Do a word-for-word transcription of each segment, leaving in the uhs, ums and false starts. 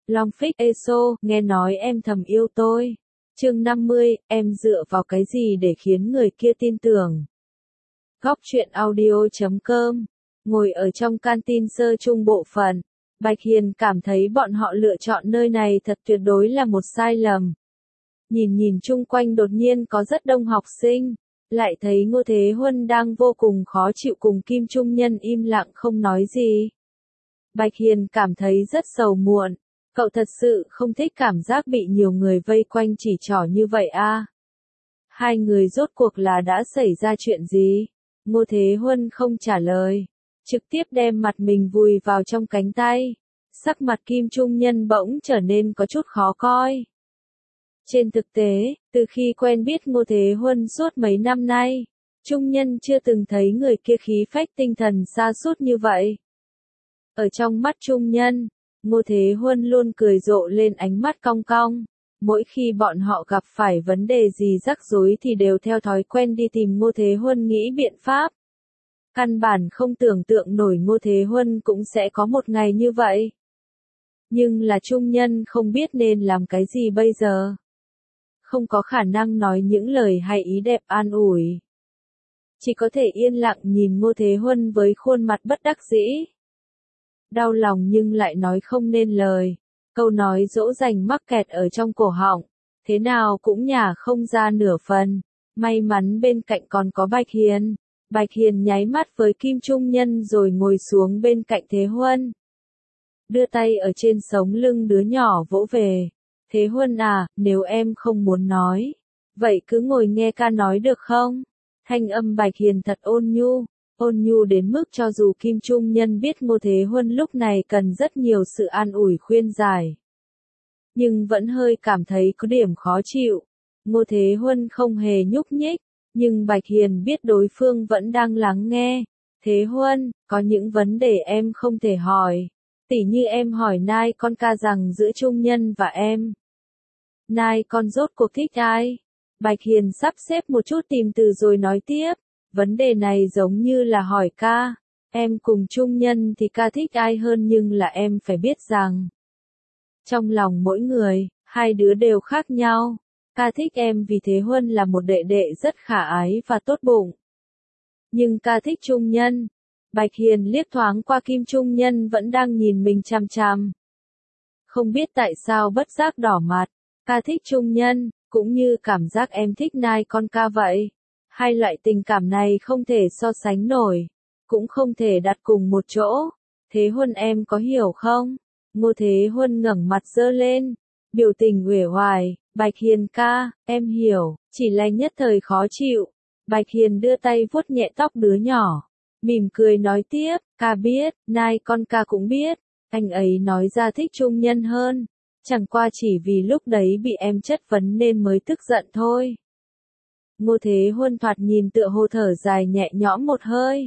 Long Phích Eso, nghe nói em thầm yêu tôi. Chương năm mươi, em dựa vào cái gì để khiến người kia tin tưởng? Góc truyện audio chấm com. Ngồi ở trong canteen sơ trung bộ phận, Bạch Hiền cảm thấy bọn họ lựa chọn nơi này thật tuyệt đối là một sai lầm. Nhìn nhìn chung quanh đột nhiên có rất đông học sinh, lại thấy Ngô Thế Huân đang vô cùng khó chịu cùng Kim Trung Nhân im lặng không nói gì. Bạch Hiền cảm thấy rất sầu muộn. Cậu thật sự không thích cảm giác bị nhiều người vây quanh chỉ trỏ như vậy à? Hai người rốt cuộc là đã xảy ra chuyện gì? Ngô Thế Huân không trả lời, trực tiếp đem mặt mình vùi vào trong cánh tay. Sắc mặt Kim Trung Nhân bỗng trở nên có chút khó coi. Trên thực tế, từ khi quen biết Ngô Thế Huân suốt mấy năm nay, Trung Nhân chưa từng thấy người kia khí phách tinh thần sa sút như vậy. Ở trong mắt Trung Nhân, Ngô Thế Huân luôn cười rộ lên ánh mắt cong cong. Mỗi khi bọn họ gặp phải vấn đề gì rắc rối thì đều theo thói quen đi tìm Ngô Thế Huân nghĩ biện pháp. Căn bản không tưởng tượng nổi Ngô Thế Huân cũng sẽ có một ngày như vậy. Nhưng là Trung Nhân không biết nên làm cái gì bây giờ. Không có khả năng nói những lời hay ý đẹp an ủi. Chỉ có thể yên lặng nhìn Ngô Thế Huân với khuôn mặt bất đắc dĩ. Đau lòng nhưng lại nói không nên lời. Câu nói dỗ dành mắc kẹt ở trong cổ họng. Thế nào cũng nhả không ra nửa phần. May mắn bên cạnh còn có Bạch Hiền. Bạch Hiền nháy mắt với Kim Trung Nhân rồi ngồi xuống bên cạnh Thế Huân. Đưa tay ở trên sống lưng đứa nhỏ vỗ về. Thế Huân à, nếu em không muốn nói, vậy cứ ngồi nghe ca nói được không? Thanh âm Bạch Hiền thật ôn nhu. Ôn nhu đến mức cho dù Kim Trung Nhân biết Ngô Thế Huân lúc này cần rất nhiều sự an ủi khuyên giải. Nhưng vẫn hơi cảm thấy có điểm khó chịu. Ngô Thế Huân không hề nhúc nhích, nhưng Bạch Hiền biết đối phương vẫn đang lắng nghe. Thế Huân, có những vấn đề em không thể hỏi. Tỉ như em hỏi Nai con ca rằng giữa Trung Nhân và em. Nai con rốt cuộc thích ai? Bạch Hiền sắp xếp một chút tìm từ rồi nói tiếp. Vấn đề này giống như là hỏi ca, em cùng Trung Nhân thì ca thích ai hơn nhưng là em phải biết rằng. Trong lòng mỗi người, hai đứa đều khác nhau. Ca thích em vì Thế Huân là một đệ đệ rất khả ái và tốt bụng. Nhưng ca thích Trung Nhân. Bạch Hiền liếc thoáng qua Kim Trung Nhân vẫn đang nhìn mình chằm chằm. Không biết tại sao bất giác đỏ mặt, ca thích Trung Nhân, cũng như cảm giác em thích Nai con ca vậy. Hai loại tình cảm này không thể so sánh nổi, cũng không thể đặt cùng một chỗ. Thế Huân em có hiểu không? Ngô Thế Huân ngẩng mặt giơ lên, biểu tình uể oải. Bạch Hiền ca, em hiểu, chỉ là nhất thời khó chịu. Bạch Hiền đưa tay vuốt nhẹ tóc đứa nhỏ, mỉm cười nói tiếp, ca biết, Nai con ca cũng biết, anh ấy nói ra thích Trung Nhân hơn, chẳng qua chỉ vì lúc đấy bị em chất vấn nên mới tức giận thôi. Ngô Thế Huân thoạt nhìn tựa hồ thở dài nhẹ nhõm một hơi.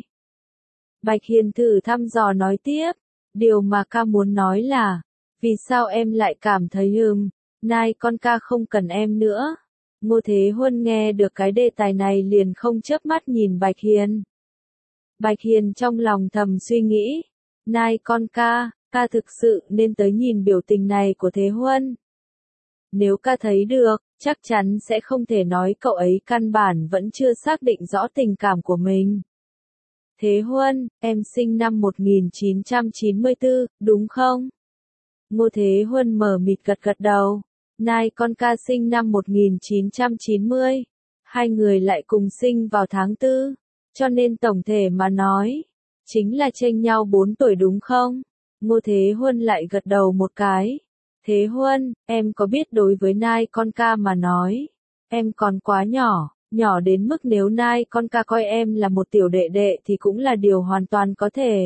Bạch Hiền thử thăm dò nói tiếp, điều mà ca muốn nói là, vì sao em lại cảm thấy ừm, Nai con ca không cần em nữa. Ngô Thế Huân nghe được cái đề tài này liền không chớp mắt nhìn Bạch Hiền. Bạch Hiền trong lòng thầm suy nghĩ, Nai con ca, ca thực sự nên tới nhìn biểu tình này của Thế Huân. Nếu ca thấy được, chắc chắn sẽ không thể nói cậu ấy căn bản vẫn chưa xác định rõ tình cảm của mình. Thế Huân, em sinh năm một nghìn chín trăm chín mươi tư, đúng không? Ngô Thế Huân mờ mịt gật gật đầu. Nai con ca sinh năm một nghìn chín trăm chín mươi. Hai người lại cùng sinh vào tháng tư. Cho nên tổng thể mà nói, chính là chênh nhau bốn tuổi đúng không? Ngô Thế Huân lại gật đầu một cái. Thế Huân, em có biết đối với Nai con ca mà nói, em còn quá nhỏ, nhỏ đến mức nếu Nai con ca coi em là một tiểu đệ đệ thì cũng là điều hoàn toàn có thể.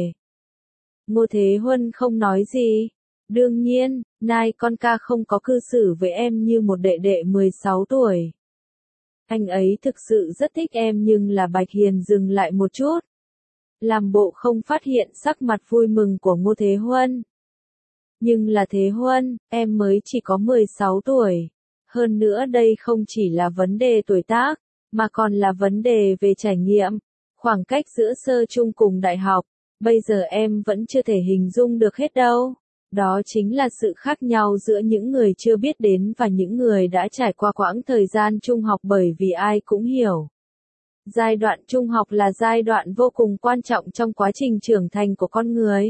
Ngô Thế Huân không nói gì. Đương nhiên, Nai con ca không có cư xử với em như một đệ đệ mười sáu tuổi. Anh ấy thực sự rất thích em nhưng là Bạch Hiền dừng lại một chút. Làm bộ không phát hiện sắc mặt vui mừng của Ngô Thế Huân. Nhưng là Thế Huân, em mới chỉ có mười sáu tuổi. Hơn nữa đây không chỉ là vấn đề tuổi tác, mà còn là vấn đề về trải nghiệm. Khoảng cách giữa sơ trung cùng đại học, bây giờ em vẫn chưa thể hình dung được hết đâu. Đó chính là sự khác nhau giữa những người chưa biết đến và những người đã trải qua quãng thời gian trung học, bởi vì ai cũng hiểu. Giai đoạn trung học là giai đoạn vô cùng quan trọng trong quá trình trưởng thành của con người.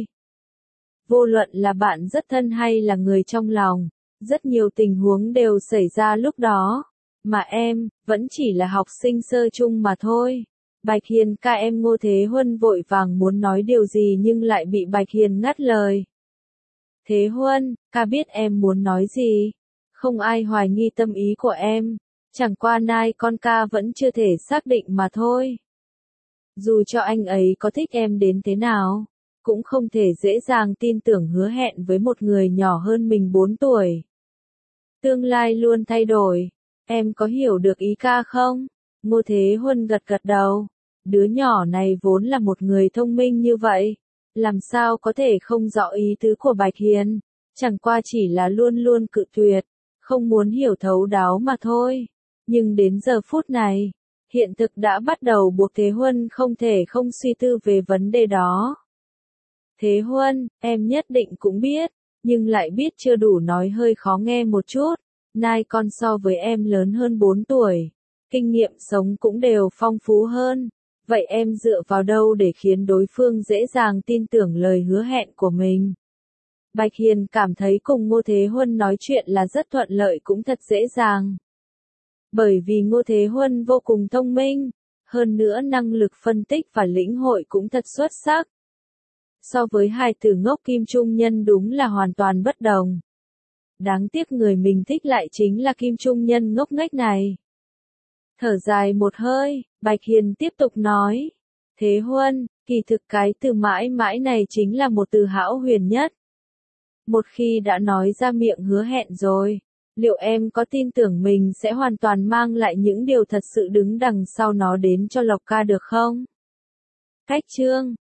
Vô luận là bạn rất thân hay là người trong lòng, rất nhiều tình huống đều xảy ra lúc đó. Mà em, vẫn chỉ là học sinh sơ trung mà thôi. Bạch Hiền ca em Ngô Thế Huân vội vàng muốn nói điều gì nhưng lại bị Bạch Hiền ngắt lời. Thế Huân, ca biết em muốn nói gì. Không ai hoài nghi tâm ý của em. Chẳng qua nai con ca vẫn chưa thể xác định mà thôi. Dù cho anh ấy có thích em đến thế nào, cũng không thể dễ dàng tin tưởng hứa hẹn với một người nhỏ hơn mình bốn tuổi. Tương lai luôn thay đổi. Em có hiểu được ý ca không? Ngô Thế Huân gật gật đầu. Đứa nhỏ này vốn là một người thông minh như vậy. Làm sao có thể không rõ ý tứ của Bạch Hiền. Chẳng qua chỉ là luôn luôn cự tuyệt. Không muốn hiểu thấu đáo mà thôi. Nhưng đến giờ phút này, hiện thực đã bắt đầu buộc Thế Huân không thể không suy tư về vấn đề đó. Thế Huân, em nhất định cũng biết, nhưng lại biết chưa đủ nói hơi khó nghe một chút. Nai con so với em lớn hơn bốn tuổi, kinh nghiệm sống cũng đều phong phú hơn. Vậy em dựa vào đâu để khiến đối phương dễ dàng tin tưởng lời hứa hẹn của mình? Bạch Hiền cảm thấy cùng Ngô Thế Huân nói chuyện là rất thuận lợi cũng thật dễ dàng. Bởi vì Ngô Thế Huân vô cùng thông minh, hơn nữa năng lực phân tích và lĩnh hội cũng thật xuất sắc. So với hai từ ngốc Kim Trung Nhân đúng là hoàn toàn bất đồng. Đáng tiếc người mình thích lại chính là Kim Trung Nhân ngốc nghếch này. Thở dài một hơi, Bạch Hiền tiếp tục nói. Thế Huân, kỳ thực cái từ mãi mãi này chính là một từ hão huyền nhất. Một khi đã nói ra miệng hứa hẹn rồi, liệu em có tin tưởng mình sẽ hoàn toàn mang lại những điều thật sự đứng đằng sau nó đến cho Lộc ca được không? Cách chương